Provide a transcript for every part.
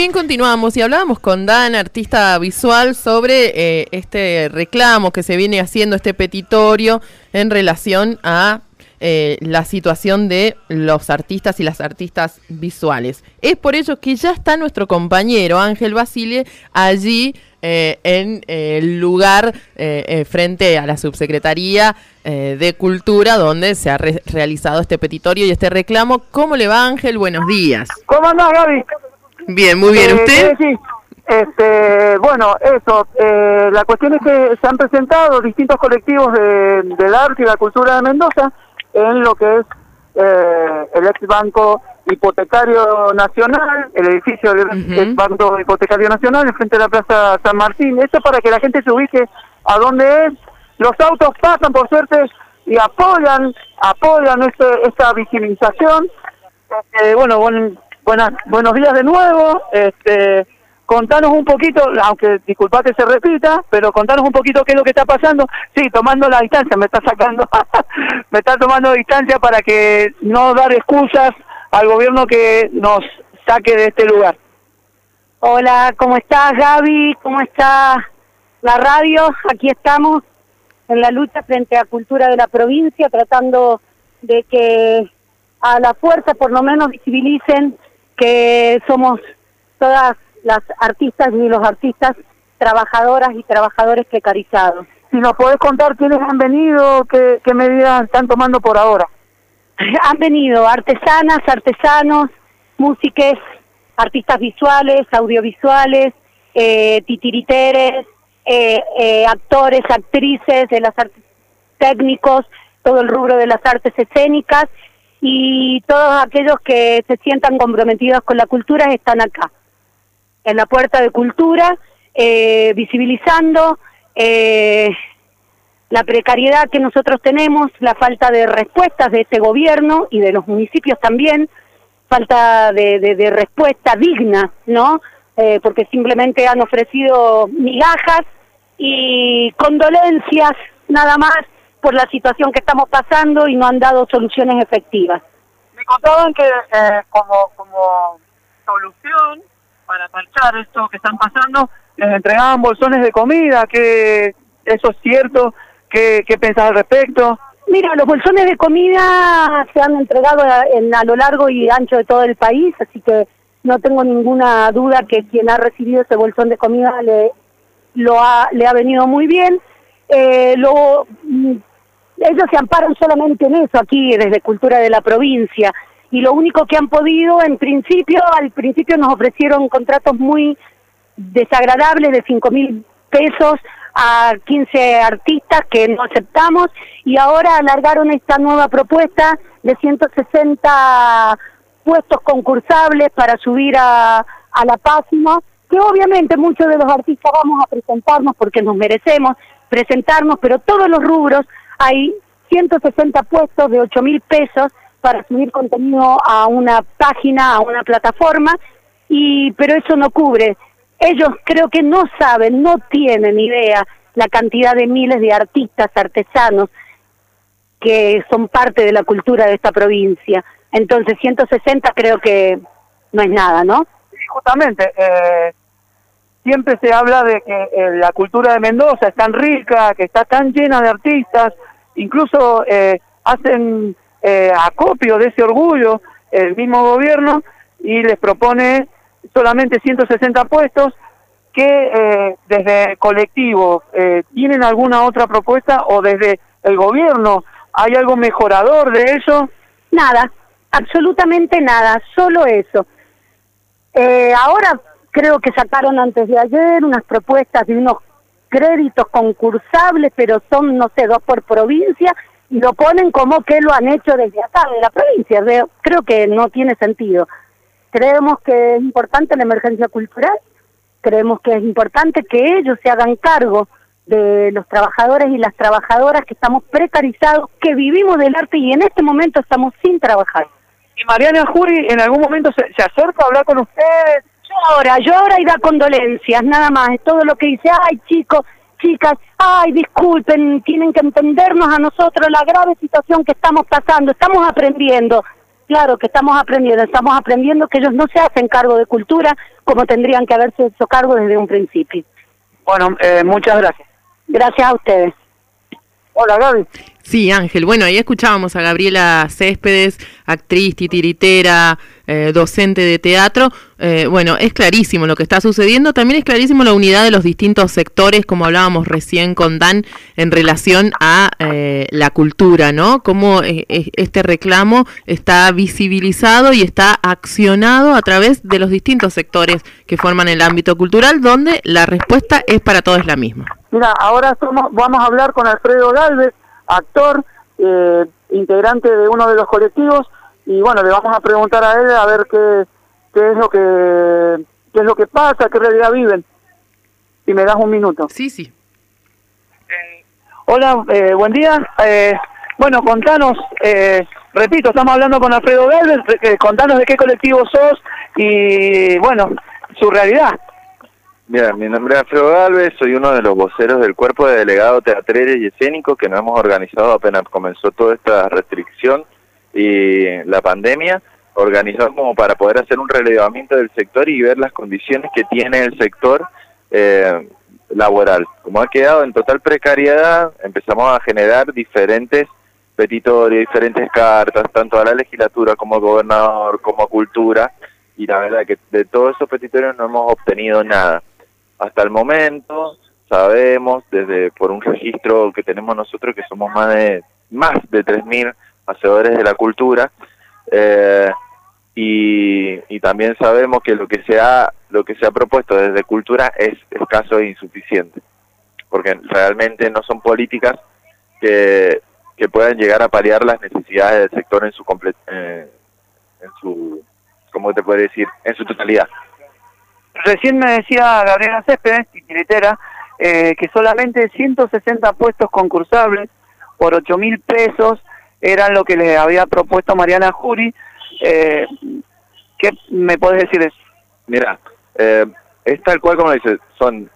Bien, continuamos y hablábamos con Dan, artista visual, sobre este reclamo que se viene haciendo, este petitorio en relación a la situación de los artistas y las artistas visuales. Es por ello que ya está nuestro compañero Ángel Basile allí en el lugar frente a la Subsecretaría de Cultura, donde se ha realizado este petitorio y este reclamo. ¿Cómo le va, Ángel? Buenos días. ¿Cómo andás, Gaby? Bien, muy bien. ¿Usted? Sí. Bueno, eso, la cuestión es que se han presentado distintos colectivos del arte y la cultura de Mendoza en lo que es el ex Banco Hipotecario Nacional, el edificio del ex Banco Hipotecario Nacional, enfrente de la Plaza San Martín. Eso para que la gente se ubique a dónde es. Los autos pasan, por suerte, y apoyan esta visibilización. Buenos días de nuevo. Contanos un poquito, aunque disculpate se repita, pero contanos un poquito qué es lo que está pasando. Sí, tomando la distancia, me está sacando, me está tomando distancia para que no dar excusas al gobierno que nos saque de este lugar. Hola, ¿cómo estás, Gaby? ¿Cómo está la radio? Aquí estamos en la lucha frente a Cultura de la provincia, tratando de que a la fuerza por lo menos visibilicen que somos todas las artistas y los artistas trabajadoras y trabajadores precarizados. Si nos podés contar quiénes han venido, qué medidas están tomando por ahora. Han venido artesanas, artesanos, músiques, artistas visuales, audiovisuales, titiriteres, actores, actrices, de las artes técnicos, todo el rubro de las artes escénicas, y todos aquellos que se sientan comprometidos con la cultura están acá, en la Puerta de Cultura, visibilizando la precariedad que nosotros tenemos, la falta de respuestas de este gobierno y de los municipios también, falta de respuesta digna, ¿no? Porque simplemente han ofrecido migajas y condolencias nada más por la situación que estamos pasando y no han dado soluciones efectivas. Me contaban que como solución para parchar esto que están pasando, les entregaban bolsones de comida, que eso es cierto, ¿qué pensás al respecto? Mira, los bolsones de comida se han entregado a lo largo y ancho de todo el país, así que no tengo ninguna duda que quien ha recibido ese bolsón de comida le ha venido muy bien. Ellos se amparan solamente en eso aquí desde Cultura de la provincia, y lo único que han podido, al principio nos ofrecieron contratos muy desagradables de 5.000 pesos a 15 artistas que no aceptamos, y ahora alargaron esta nueva propuesta de 160 puestos concursables para subir a la página, que obviamente muchos de los artistas vamos a presentarnos porque nos merecemos presentarnos, pero todos los rubros hay 160 puestos de 8.000 pesos para subir contenido a una página, a una plataforma, pero eso no cubre. Ellos creo que no saben, no tienen idea la cantidad de miles de artistas, artesanos que son parte de la cultura de esta provincia. Entonces 160 creo que no es nada, ¿no? Sí, justamente, siempre se habla de que la cultura de Mendoza es tan rica, que está tan llena de artistas, incluso hacen acopio de ese orgullo el mismo gobierno y les propone solamente 160 puestos. Que desde el colectivo tienen alguna otra propuesta, o desde el gobierno hay algo mejorador de eso. Nada, absolutamente nada, solo eso. Ahora creo que sacaron antes de ayer unas propuestas de unos créditos concursables, pero son, no sé, 2 por provincia, y lo ponen como que lo han hecho desde acá, de la provincia. Creo que no tiene sentido. Creemos que es importante la emergencia cultural, creemos que es importante que ellos se hagan cargo de los trabajadores y las trabajadoras que estamos precarizados, que vivimos del arte y en este momento estamos sin trabajar. ¿Y Mariana Jury en algún momento se acerca a hablar con ustedes? Llora y da condolencias, nada más, es todo lo que dice. Ay, chicos, chicas, ay, disculpen, tienen que entendernos a nosotros la grave situación que estamos pasando, estamos aprendiendo. Claro, que estamos aprendiendo que ellos no se hacen cargo de cultura como tendrían que haberse hecho cargo desde un principio. Bueno, muchas gracias. Gracias a ustedes. Hola, Gaby. Sí, Ángel. Bueno, ahí escuchábamos a Gabriela Céspedes, actriz, titiritera, docente de teatro. Bueno, es clarísimo lo que está sucediendo. También es clarísimo la unidad de los distintos sectores, como hablábamos recién con Dan, en relación a la cultura, ¿no? Cómo este reclamo está visibilizado y está accionado a través de los distintos sectores que forman el ámbito cultural, donde la respuesta es para todos la misma. Mira, ahora vamos a hablar con Alfredo Galvez, actor, integrante de uno de los colectivos, y bueno, le vamos a preguntar a él a ver qué es lo que pasa, qué realidad viven. Si me das un minuto. Sí, sí. Hola, buen día. Bueno, contanos, repito, estamos hablando con Alfredo Galvez, contanos de qué colectivo sos y bueno, su realidad. Mira, mi nombre es Alfredo Galvez, soy uno de los voceros del cuerpo de delegados teatrales y escénicos que nos hemos organizado apenas comenzó toda esta restricción y la pandemia, organizamos como para poder hacer un relevamiento del sector y ver las condiciones que tiene el sector laboral. Como ha quedado en total precariedad, empezamos a generar diferentes petitorios, diferentes cartas, tanto a la legislatura como al gobernador, como a cultura, y la verdad que de todos esos petitorios no hemos obtenido nada. Hasta el momento sabemos, por un registro que tenemos nosotros, que somos más de 3.000 hacedores de la cultura, y también sabemos que lo que se ha propuesto desde cultura es escaso e insuficiente, porque realmente no son políticas que puedan llegar a paliar las necesidades del sector en su ¿cómo te puedo decir? En su totalidad. Recién me decía Gabriela Céspedes, titiritera, que solamente 160 puestos concursables por 8.000 pesos eran lo que le había propuesto Mariana Jury. ¿Qué me podés decir de eso? Mira, es tal cual como dices, son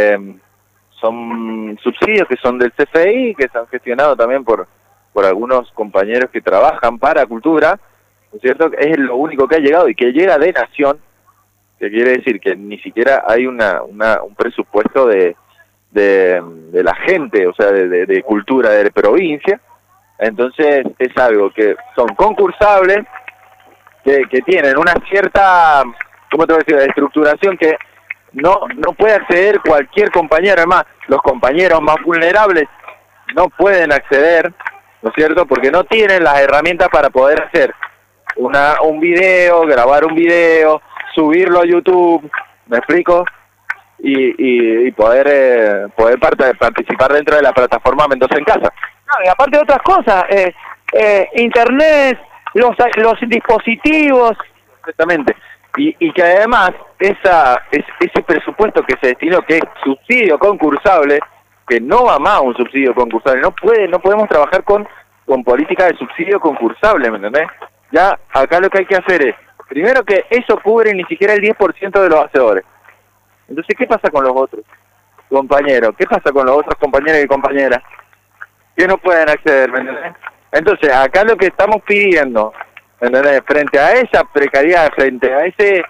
subsidios que son del CFI, que se han gestionado también por algunos compañeros que trabajan para cultura, ¿no es cierto? Es lo único que ha llegado y que llega de nación, que quiere decir que ni siquiera hay un presupuesto de la gente, o sea, de cultura de provincia. Entonces es algo que son concursables, que tienen una cierta, ¿cómo te voy a decir?, estructuración que no puede acceder cualquier compañero. Además, los compañeros más vulnerables no pueden acceder, ¿no es cierto?, porque no tienen las herramientas para poder hacer un video, grabar un video, subirlo a YouTube, ¿me explico? Y poder participar dentro de la plataforma Mendoza en Casa. No, y aparte de otras cosas, internet, los dispositivos. Exactamente. Y que además ese presupuesto que se destinó, que es subsidio concursable, que no va más a un subsidio concursable, no podemos trabajar con política de subsidio concursable, ¿me entendés? Ya acá lo que hay que hacer es, primero, que eso cubre ni siquiera el 10% de los hacedores. Entonces, ¿qué pasa con los otros compañeros? ¿Qué pasa con los otros compañeros y compañeras que no pueden acceder, ¿me entendés? Entonces, acá lo que estamos pidiendo, ¿me entendés?, frente a esa precariedad, frente a ese...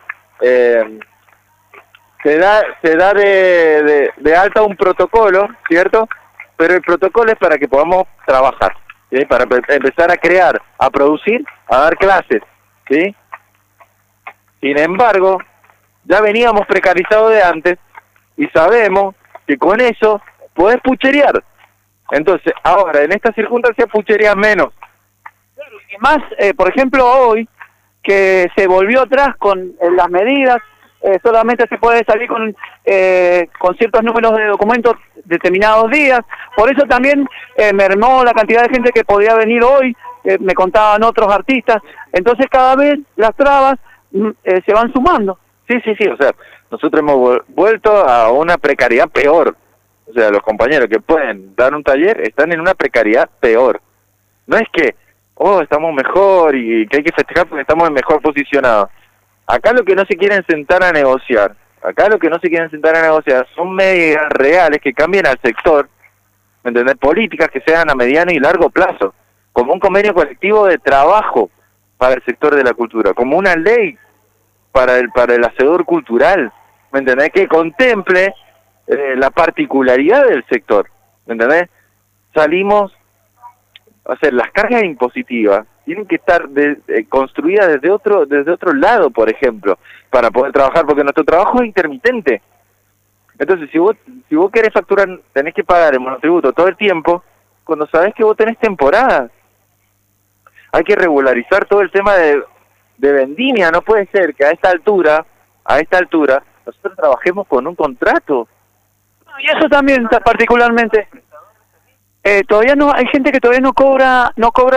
se da de alta un protocolo, ¿cierto? Pero el protocolo es para que podamos trabajar, ¿sí?, para empezar a crear, a producir, a dar clases, ¿sí? Sin embargo, ya veníamos precarizados de antes y sabemos que con eso podés pucherear. Entonces, ahora, en estas circunstancias, puchereas menos. Y más, por ejemplo, hoy, que se volvió atrás con las medidas, solamente se puede salir con ciertos números de documentos determinados días. Por eso también mermó la cantidad de gente que podía venir hoy, me contaban otros artistas. Entonces, cada vez las trabas se van sumando. Sí, o sea, nosotros hemos vuelto a una precariedad peor. O sea, los compañeros que pueden dar un taller están en una precariedad peor. No es que, estamos mejor y que hay que festejar porque estamos mejor posicionados. Acá lo que no se quieren sentar a negociar, son medidas reales que cambien al sector, ¿me entendés?, políticas que sean a mediano y largo plazo, como un convenio colectivo de trabajo, para el sector de la cultura, como una ley para el hacedor cultural, ¿me entendés? Que contemple la particularidad del sector, ¿me entendés? Salimos a hacer las cargas impositivas, tienen que estar construidas desde otro lado, por ejemplo, para poder trabajar, porque nuestro trabajo es intermitente. Entonces, si vos querés facturar, tenés que pagar el monotributo todo el tiempo, cuando sabés que vos tenés temporada. Hay que regularizar todo el tema de vendimia. No puede ser que a esta altura, nosotros trabajemos con un contrato. Y eso también, particularmente, todavía no, hay gente que todavía no cobra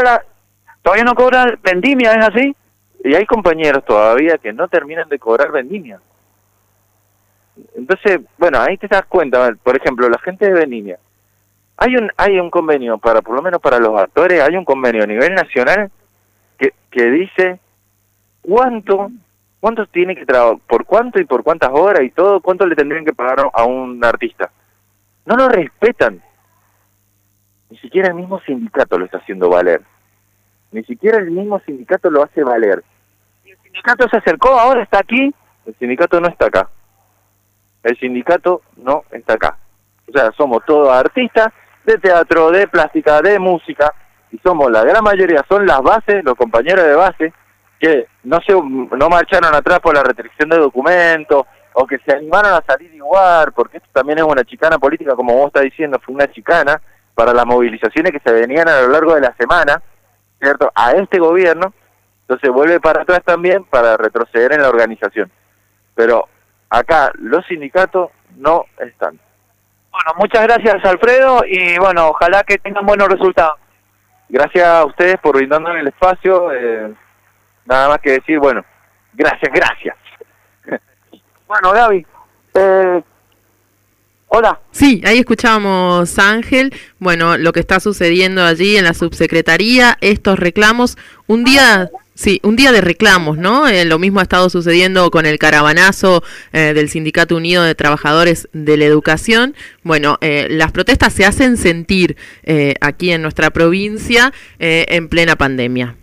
vendimia, ¿es así? Y hay compañeros todavía que no terminan de cobrar vendimia. Entonces, bueno, ahí te das cuenta, por ejemplo, la gente de vendimia. Hay un convenio por lo menos para los actores, hay un convenio a nivel nacional que dice cuánto tiene que trabajar, por cuánto y por cuántas horas y todo, cuánto le tendrían que pagar a un artista. No lo respetan. Ni siquiera el mismo sindicato lo está haciendo valer. Ni siquiera el mismo sindicato lo hace valer. ¿Y el sindicato se acercó ahora, está aquí? El sindicato no está acá. El sindicato no está acá. O sea, somos todos artistas de teatro, de plástica, de música, y somos la gran mayoría, son las bases, los compañeros de base, que no marcharon atrás por la restricción de documentos, o que se animaron a salir igual, porque esto también es una chicana política, como vos estás diciendo, fue una chicana para las movilizaciones que se venían a lo largo de la semana, ¿cierto?, a este gobierno. Entonces vuelve para atrás también para retroceder en la organización. Pero acá los sindicatos no están. Bueno, muchas gracias, Alfredo, y bueno, ojalá que tengan buenos resultados. Gracias a ustedes por brindarnos el espacio. Nada más que decir, bueno, gracias. Bueno, Gaby, hola. Sí, ahí escuchábamos a Ángel, bueno, lo que está sucediendo allí en la subsecretaría, estos reclamos, un día de reclamos, ¿no? Lo mismo ha estado sucediendo con el caravanazo del Sindicato Unido de Trabajadores de la Educación. Bueno, las protestas se hacen sentir aquí en nuestra provincia en plena pandemia.